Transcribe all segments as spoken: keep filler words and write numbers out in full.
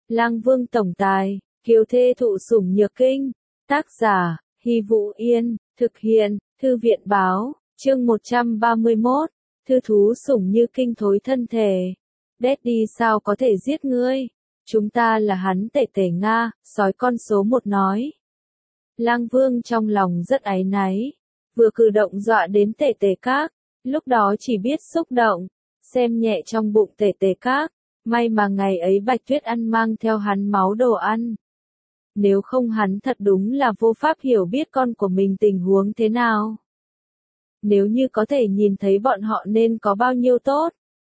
Lang Vương tổng tài, kiều thê thụ sủng nhược kinh. Tác giả, Hy Vũ Yên, thực hiện, Thư viện báo, chương một trăm ba mươi mốt, thư thú sủng như kinh thối thân thể. Daddy sao có thể giết ngươi? Chúng ta là hắn tệ tể Nga, sói con số một nói. Lang Vương trong lòng rất áy náy, vừa cử động dọa đến tệ tể các, lúc đó chỉ biết xúc động, xem nhẹ trong bụng tệ tể các, may mà ngày ấy Bạch Tuyết ăn mang theo hắn máu đồ ăn. Nếu không hắn thật đúng là vô pháp hiểu biết con của mình tình huống thế nào. Nếu như có thể nhìn thấy bọn họ nên có bao nhiêu tốt.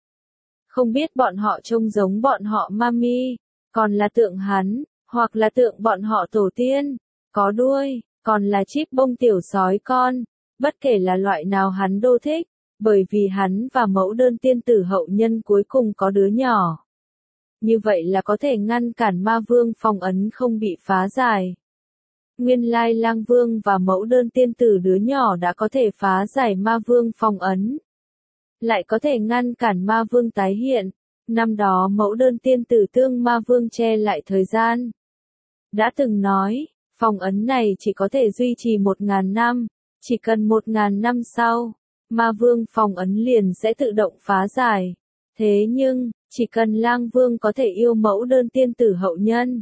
Không biết bọn họ trông giống bọn họ mami, còn là tượng hắn, hoặc là tượng bọn họ tổ tiên, có đuôi, còn là chip bông tiểu sói con, bất kể là loại nào hắn đô thích, bởi vì hắn và mẫu đơn tiên tử hậu nhân cuối cùng có đứa nhỏ. Như vậy là có thể ngăn cản ma vương phong ấn không bị phá giải. Nguyên lai Lang Vương và mẫu đơn tiên tử đứa nhỏ đã có thể phá giải ma vương phong ấn. Lại có thể ngăn cản ma vương tái hiện. Năm đó mẫu đơn tiên tử tương ma vương che lại thời gian. Đã từng nói, phong ấn này chỉ có thể duy trì một ngàn năm, chỉ cần một ngàn năm sau, ma vương phong ấn liền sẽ tự động phá giải. Thế nhưng, chỉ cần Lang Vương có thể yêu mẫu đơn tiên tử hậu nhân.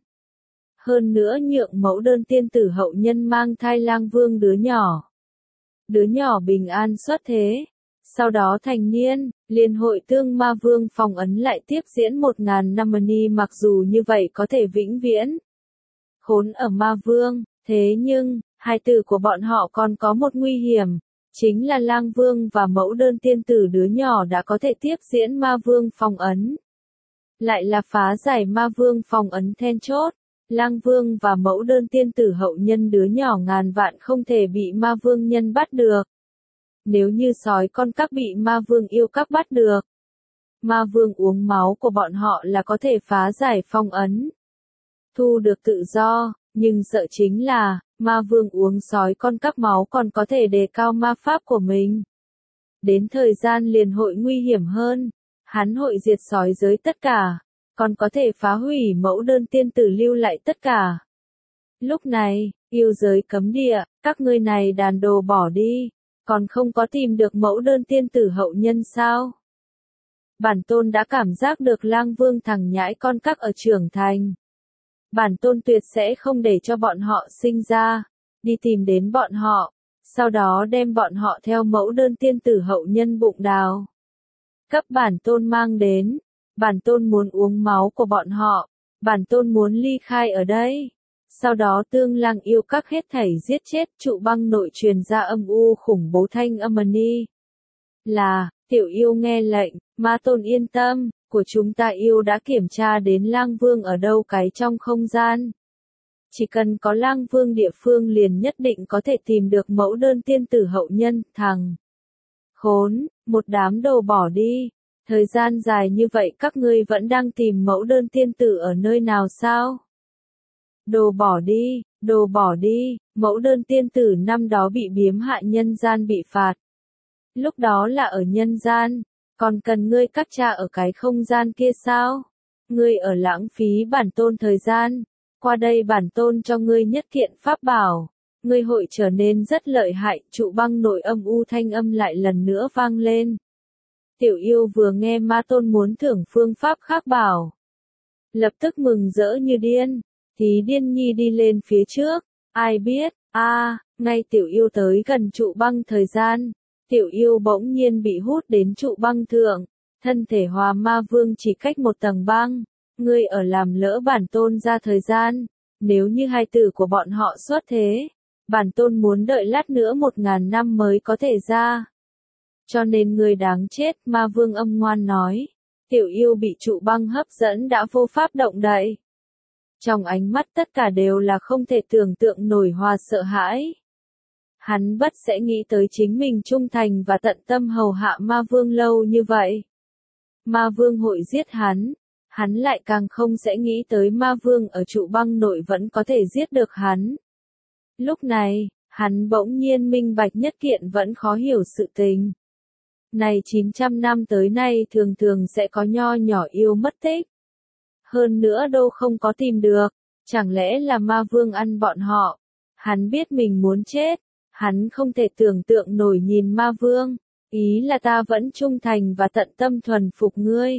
Hơn nữa nhượng mẫu đơn tiên tử hậu nhân mang thai Lang Vương đứa nhỏ. Đứa nhỏ bình an xuất thế. Sau đó thành niên, liền hội tương ma vương phong ấn lại tiếp diễn một ngàn năm ni mặc dù như vậy có thể vĩnh viễn. Khốn ở ma vương, thế nhưng, hai tử của bọn họ còn có một nguy hiểm. Chính là Lang Vương và mẫu đơn tiên tử đứa nhỏ đã có thể tiếp diễn ma vương phong ấn. Lại là phá giải ma vương phong ấn then chốt. Lang Vương và mẫu đơn tiên tử hậu nhân đứa nhỏ ngàn vạn không thể bị ma vương nhân bắt được. Nếu như sói con các bị ma vương yêu các bắt được. Ma vương uống máu của bọn họ là có thể phá giải phong ấn. Thu được tự do, nhưng sợ chính là, ma vương uống sói con các máu còn có thể đề cao ma pháp của mình. Đến thời gian liền hội nguy hiểm hơn, hắn hội diệt sói giới tất cả, còn có thể phá hủy mẫu đơn tiên tử lưu lại tất cả. Lúc này, yêu giới cấm địa, các ngươi này đàn đồ bỏ đi, còn không có tìm được mẫu đơn tiên tử hậu nhân sao? Bản tôn đã cảm giác được Lang Vương thằng nhãi con các ở trưởng thành. Bản tôn tuyệt sẽ không để cho bọn họ sinh ra, đi tìm đến bọn họ, sau đó đem bọn họ theo mẫu đơn tiên tử hậu nhân bụng đào. Cấp bản tôn mang đến, bản tôn muốn uống máu của bọn họ, bản tôn muốn ly khai ở đây. Sau đó tương Lang yêu các hết thảy giết chết trụ băng nội truyền ra âm u khủng bố thanh âm ni. Là, tiểu yêu nghe lệnh, ma tôn yên tâm, của chúng ta yêu đã kiểm tra đến Lang Vương ở đâu cái trong không gian. Chỉ cần có Lang Vương địa phương liền nhất định có thể tìm được mẫu đơn tiên tử hậu nhân, thằng. Khốn, một đám đồ bỏ đi. Thời gian dài như vậy các ngươi vẫn đang tìm mẫu đơn tiên tử ở nơi nào sao? Đồ bỏ đi, đồ bỏ đi, mẫu đơn tiên tử năm đó bị biếm hại nhân gian bị phạt. Lúc đó là ở nhân gian, còn cần ngươi các cha ở cái không gian kia sao? Ngươi ở lãng phí bản tôn thời gian, qua đây bản tôn cho ngươi nhất kiện pháp bảo, ngươi hội trở nên rất lợi hại, trụ băng nội âm u thanh âm lại lần nữa vang lên. Tiểu yêu vừa nghe ma tôn muốn thưởng phương pháp khác bảo. Lập tức mừng rỡ như điên, thì điên nhi đi lên phía trước, ai biết, a à, ngay tiểu yêu tới gần trụ băng thời gian, tiểu yêu bỗng nhiên bị hút đến trụ băng thượng, thân thể hòa ma vương chỉ cách một tầng băng, ngươi ở làm lỡ bản tôn ra thời gian, nếu như hai tử của bọn họ xuất thế, bản tôn muốn đợi lát nữa một ngàn năm mới có thể ra. Cho nên ngươi đáng chết, ma vương âm ngoan nói. Tiểu yêu bị trụ băng hấp dẫn đã vô pháp động đậy. Trong ánh mắt tất cả đều là không thể tưởng tượng nổi hòa sợ hãi. Hắn bất sẽ nghĩ tới chính mình trung thành và tận tâm hầu hạ ma vương lâu như vậy. Ma vương hội giết hắn. Hắn lại càng không sẽ nghĩ tới ma vương ở trụ băng nội vẫn có thể giết được hắn. Lúc này, hắn bỗng nhiên minh bạch nhất kiện vẫn khó hiểu sự tình. Này chín trăm năm tới nay thường thường sẽ có nho nhỏ yêu mất tích. Hơn nữa đâu không có tìm được, chẳng lẽ là ma vương ăn bọn họ? Hắn biết mình muốn chết, hắn không thể tưởng tượng nổi nhìn ma vương, ý là ta vẫn trung thành và tận tâm thuần phục ngươi.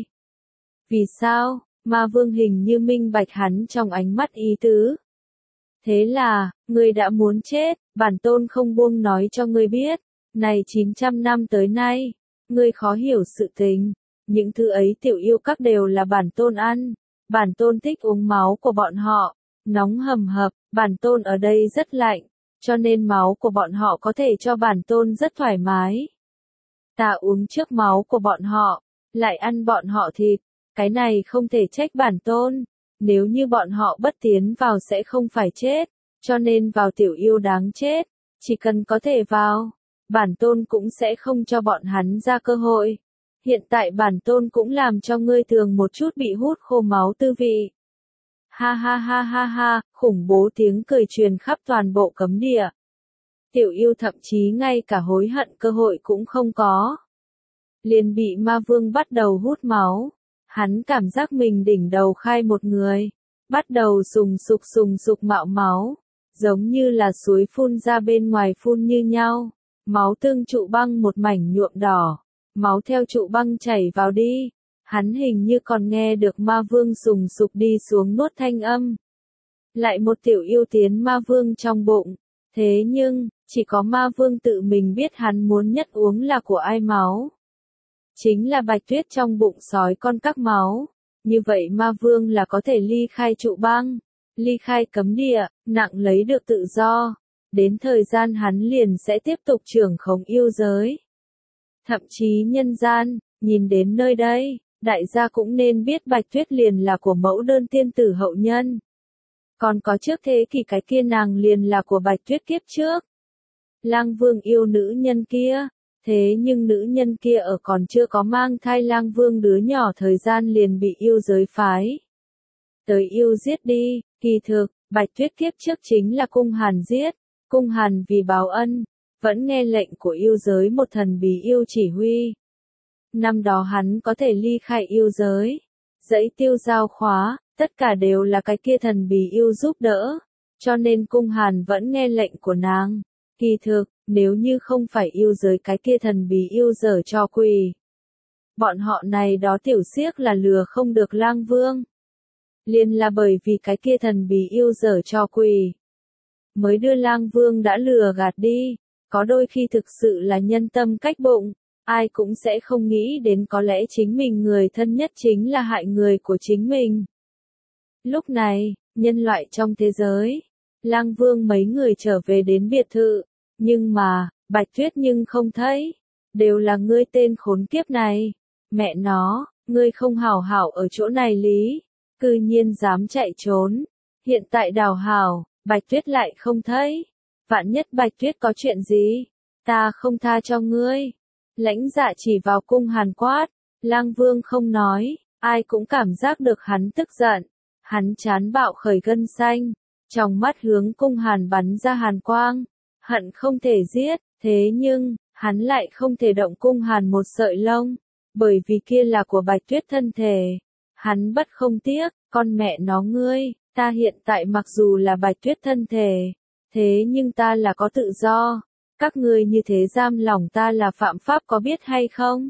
Vì sao? Ma vương hình như minh bạch hắn trong ánh mắt ý tứ. Thế là, ngươi đã muốn chết, bản tôn không buông nói cho ngươi biết, này chín trăm năm tới nay, ngươi khó hiểu sự tình, những thứ ấy tiểu yêu các đều là bản tôn ăn, bản tôn thích uống máu của bọn họ, nóng hầm hập, bản tôn ở đây rất lạnh, cho nên máu của bọn họ có thể cho bản tôn rất thoải mái. Ta uống trước máu của bọn họ, lại ăn bọn họ thịt, cái này không thể trách bản tôn, nếu như bọn họ bất tiến vào sẽ không phải chết, cho nên vào tiểu yêu đáng chết, chỉ cần có thể vào, bản tôn cũng sẽ không cho bọn hắn ra cơ hội. Hiện tại bản tôn cũng làm cho ngươi thường một chút bị hút khô máu tư vị. Ha ha ha ha ha, khủng bố tiếng cười truyền khắp toàn bộ cấm địa. Tiểu yêu thậm chí ngay cả hối hận cơ hội cũng không có. Liền bị ma vương bắt đầu hút máu. Hắn cảm giác mình đỉnh đầu khai một người. Bắt đầu sùng sục sùng sục mạo máu. Giống như là suối phun ra bên ngoài phun như nhau. Máu tương trụ băng một mảnh nhuộm đỏ. Máu theo trụ băng chảy vào đi. Hắn hình như còn nghe được ma vương sùng sục đi xuống nuốt thanh âm. Lại một tiểu yêu tiến ma vương trong bụng. Thế nhưng, chỉ có ma vương tự mình biết hắn muốn nhất uống là của ai máu. Chính là Bạch Tuyết trong bụng sói con các máu. Như vậy ma vương là có thể ly khai trụ băng, ly khai cấm địa, nặng lấy được tự do. Đến thời gian hắn liền sẽ tiếp tục trưởng khống yêu giới. Thậm chí nhân gian, nhìn đến nơi đây, đại gia cũng nên biết Bạch Tuyết liền là của mẫu đơn tiên tử hậu nhân. Còn có trước thế kỷ cái kia nàng liền là của Bạch Tuyết kiếp trước. Lang Vương yêu nữ nhân kia, thế nhưng nữ nhân kia ở còn chưa có mang thai Lang Vương đứa nhỏ thời gian liền bị yêu giới phái. Tới yêu giết đi, kỳ thực, Bạch Tuyết kiếp trước chính là Cung Hàn giết, Cung Hàn vì báo ân, vẫn nghe lệnh của yêu giới một thần bí yêu chỉ huy. Năm đó hắn có thể ly khai yêu giới, dãy tiêu giao khóa, tất cả đều là cái kia thần bí yêu giúp đỡ, cho nên Cung Hàn vẫn nghe lệnh của nàng. Kỳ thực, nếu như không phải yêu giới cái kia thần bí yêu dở cho quỳ. Bọn họ này đó tiểu xiếc là lừa không được Lang Vương. Liền là bởi vì cái kia thần bí yêu dở cho quỳ. Mới đưa Lang Vương đã lừa gạt đi, có đôi khi thực sự là nhân tâm cách bụng, ai cũng sẽ không nghĩ đến có lẽ chính mình người thân nhất chính là hại người của chính mình. Lúc này, nhân loại trong thế giới, Lang Vương mấy người trở về đến biệt thự, nhưng mà, Bạch Tuyết nhưng không thấy, đều là ngươi tên khốn kiếp này, mẹ nó, ngươi không hảo hảo ở chỗ này lý, cư nhiên dám chạy trốn, hiện tại đào hảo, Bạch Tuyết lại không thấy, vạn nhất Bạch Tuyết có chuyện gì, ta không tha cho ngươi. Lãnh Dạ chỉ vào Cung Hàn quát, Lang Vương không nói, ai cũng cảm giác được hắn tức giận, hắn chán bạo khởi gân xanh, trong mắt hướng Cung Hàn bắn ra hàn quang, hận không thể giết, thế nhưng, hắn lại không thể động Cung Hàn một sợi lông, bởi vì kia là của Bạch Tuyết thân thể. Hắn bất không tiếc, con mẹ nó ngươi, ta hiện tại mặc dù là Bạch Tuyết thân thể, thế nhưng ta là có tự do. Các ngươi như thế giam lòng ta là phạm pháp có biết hay không?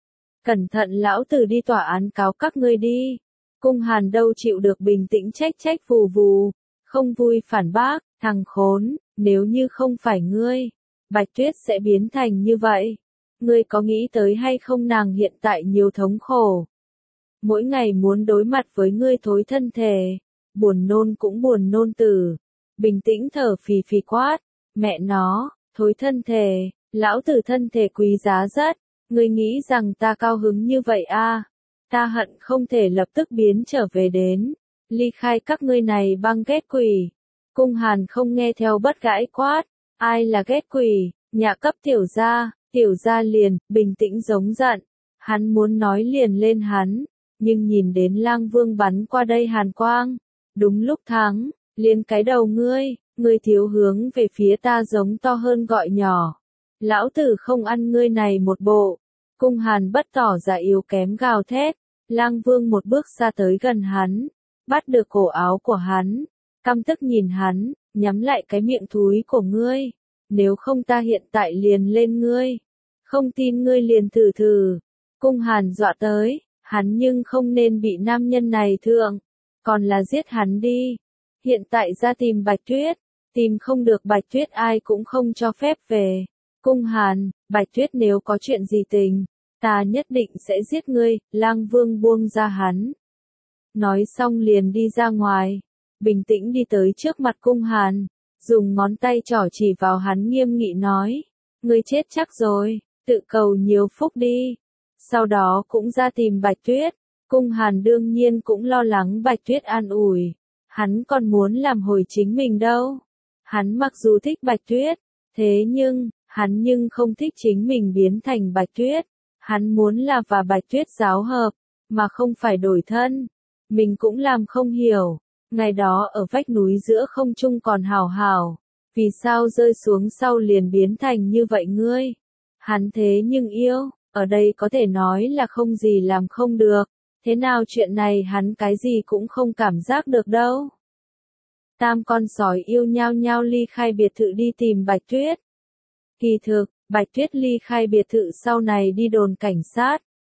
Cẩn thận lão tử đi tòa án cáo các ngươi đi. Cung Hàn đâu chịu được bình tĩnh trách trách vù vù, không vui phản bác, thằng khốn, nếu như không phải ngươi, Bạch Tuyết sẽ biến thành như vậy. Ngươi có nghĩ tới hay không nàng hiện tại nhiều thống khổ. Mỗi ngày muốn đối mặt với ngươi thối thân thể, buồn nôn cũng buồn nôn tử. Bình tĩnh thở phì phì quát, mẹ nó. Thối thân thể, lão tử thân thể quý giá rất, ngươi nghĩ rằng ta cao hứng như vậy à? Ta hận không thể lập tức biến trở về đến, ly khai các ngươi này băng ghét quỷ. Cung Hàn không nghe theo bất gãi quát, ai là ghét quỷ, nhà cấp tiểu gia, tiểu gia liền, bình tĩnh giống giận, hắn muốn nói liền lên hắn, nhưng nhìn đến Lang Vương bắn qua đây hàn quang, đúng lúc thắng, liền cái đầu ngươi. Ngươi thiếu hướng về phía ta giống to hơn gọi nhỏ. Lão tử không ăn ngươi này một bộ. Cung Hàn bất tỏ ra yếu kém gào thét. Lang Vương một bước xa tới gần hắn. bắt được cổ áo của hắn, căm tức nhìn hắn, nhắm lại cái miệng thúi của ngươi, nếu không ta hiện tại liền lên ngươi, không tin ngươi liền thử thử. Cung Hàn dọa tới, hắn nhưng không nên bị nam nhân này thương, còn là giết hắn đi. Hiện tại ra tìm Bạch Tuyết, tìm không được Bạch Tuyết ai cũng không cho phép về. Cung Hàn, Bạch Tuyết nếu có chuyện gì tình, ta nhất định sẽ giết ngươi, Lang Vương buông ra hắn. Nói xong liền đi ra ngoài, bình tĩnh đi tới trước mặt Cung Hàn, dùng ngón tay trỏ chỉ vào hắn nghiêm nghị nói, ngươi chết chắc rồi, tự cầu nhiều phúc đi. Sau đó cũng ra tìm Bạch Tuyết, Cung Hàn đương nhiên cũng lo lắng Bạch Tuyết an ủi, hắn còn muốn làm hồi chính mình đâu. Hắn mặc dù thích Bạch Tuyết, thế nhưng, hắn nhưng không thích chính mình biến thành Bạch Tuyết, hắn muốn là và Bạch Tuyết giáo hợp, mà không phải đổi thân. Mình cũng làm không hiểu, ngày đó ở vách núi giữa không trung còn hào hào, vì sao rơi xuống sau liền biến thành như vậy ngươi? Hắn thế nhưng yêu, ở đây có thể nói là không gì làm không được, thế nào chuyện này hắn cái gì cũng không cảm giác được đâu. Tam con sói yêu nhau nhau ly khai biệt thự đi tìm Bạch Tuyết. Kỳ thực, Bạch Tuyết ly khai biệt thự sau này đi đồn cảnh sát.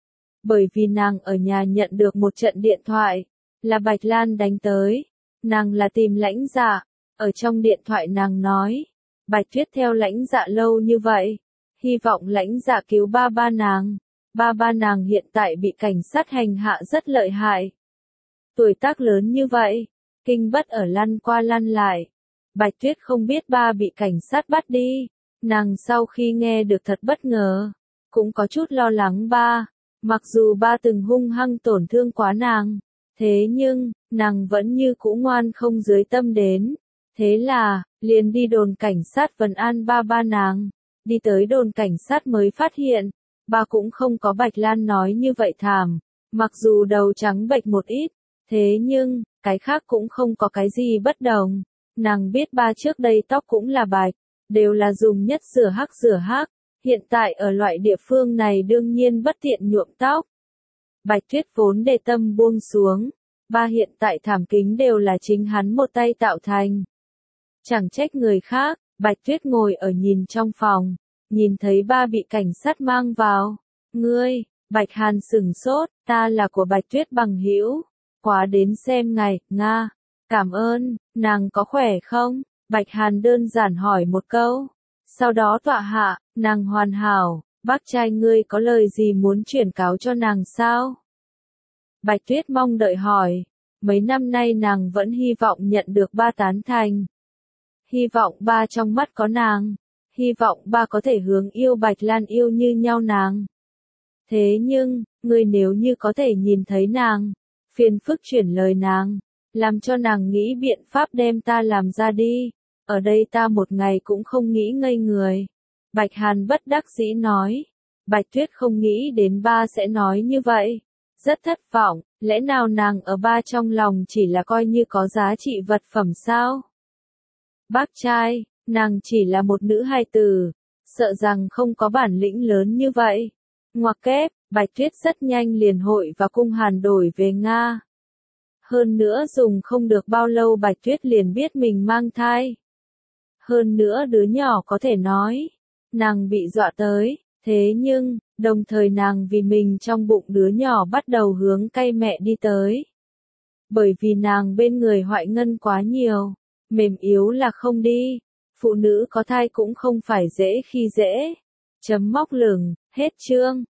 Bởi vì nàng ở nhà nhận được một trận điện thoại, là Bạch Lan đánh tới, nàng là tìm Lãnh Dạ, ở trong điện thoại nàng nói, Bạch Tuyết theo Lãnh Dạ lâu như vậy, hy vọng Lãnh Dạ cứu ba ba nàng, ba ba nàng hiện tại bị cảnh sát hành hạ rất lợi hại. Tuổi tác lớn như vậy, kinh bất ở lăn qua lăn lại, Bạch Tuyết không biết ba bị cảnh sát bắt đi, nàng sau khi nghe được thật bất ngờ, cũng có chút lo lắng ba. Mặc dù ba từng hung hăng tổn thương quá nàng, thế nhưng, nàng vẫn như cũ ngoan không dưới tâm đến. Thế là, liền đi đồn cảnh sát vấn an ba ba nàng. Đi tới đồn cảnh sát mới phát hiện, ba cũng không có Bạch Lan nói như vậy thảm. Mặc dù đầu trắng bệch một ít, thế nhưng, cái khác cũng không có cái gì bất đồng. Nàng biết ba trước đây tóc cũng là bạch, đều là dùng nhất rửa hắc rửa hắc. Hiện tại ở loại địa phương này đương nhiên bất tiện nhuộm tóc. Bạch Tuyết vốn để tâm buông xuống, ba hiện tại thảm kính đều là chính hắn một tay tạo thành. Chẳng trách người khác, Bạch Tuyết ngồi ở nhìn trong phòng, nhìn thấy ba bị cảnh sát mang vào. Ngươi, Bạch Hàn sửng sốt, ta là của Bạch Tuyết bằng hữu, quá đến xem ngày, Nga, cảm ơn, nàng có khỏe không? Bạch Hàn đơn giản hỏi một câu. Sau đó tọa hạ, nàng hoàn hảo, bác trai ngươi có lời gì muốn chuyển cáo cho nàng sao? Bạch Tuyết mong đợi hỏi, mấy năm nay nàng vẫn hy vọng nhận được ba tán thành. Hy vọng ba trong mắt có nàng, hy vọng ba có thể hướng yêu Bạch Lan yêu như nhau nàng. Thế nhưng, ngươi nếu như có thể nhìn thấy nàng, phiền phức chuyển lời nàng, làm cho nàng nghĩ biện pháp đem ta làm ra đi. Ở đây ta một ngày cũng không nghĩ ngây người. Bạch Hàn bất đắc dĩ nói. Bạch Tuyết không nghĩ đến ba sẽ nói như vậy. Rất thất vọng, lẽ nào nàng ở ba trong lòng chỉ là coi như có giá trị vật phẩm sao? Bác trai, nàng chỉ là một nữ hài tử, sợ rằng không có bản lĩnh lớn như vậy. Ngoặc kép, Bạch Tuyết rất nhanh liền hội và Cung Hàn đổi về Nga. Hơn nữa dùng không được bao lâu Bạch Tuyết liền biết mình mang thai. Hơn nữa đứa nhỏ có thể nói, nàng bị dọa tới, thế nhưng, đồng thời nàng vì mình trong bụng đứa nhỏ bắt đầu hướng cay mẹ đi tới. Bởi vì nàng bên người hoại ngân quá nhiều, mềm yếu là không đi, phụ nữ có thai cũng không phải dễ khi dễ. Chấm móc lửng, hết chương.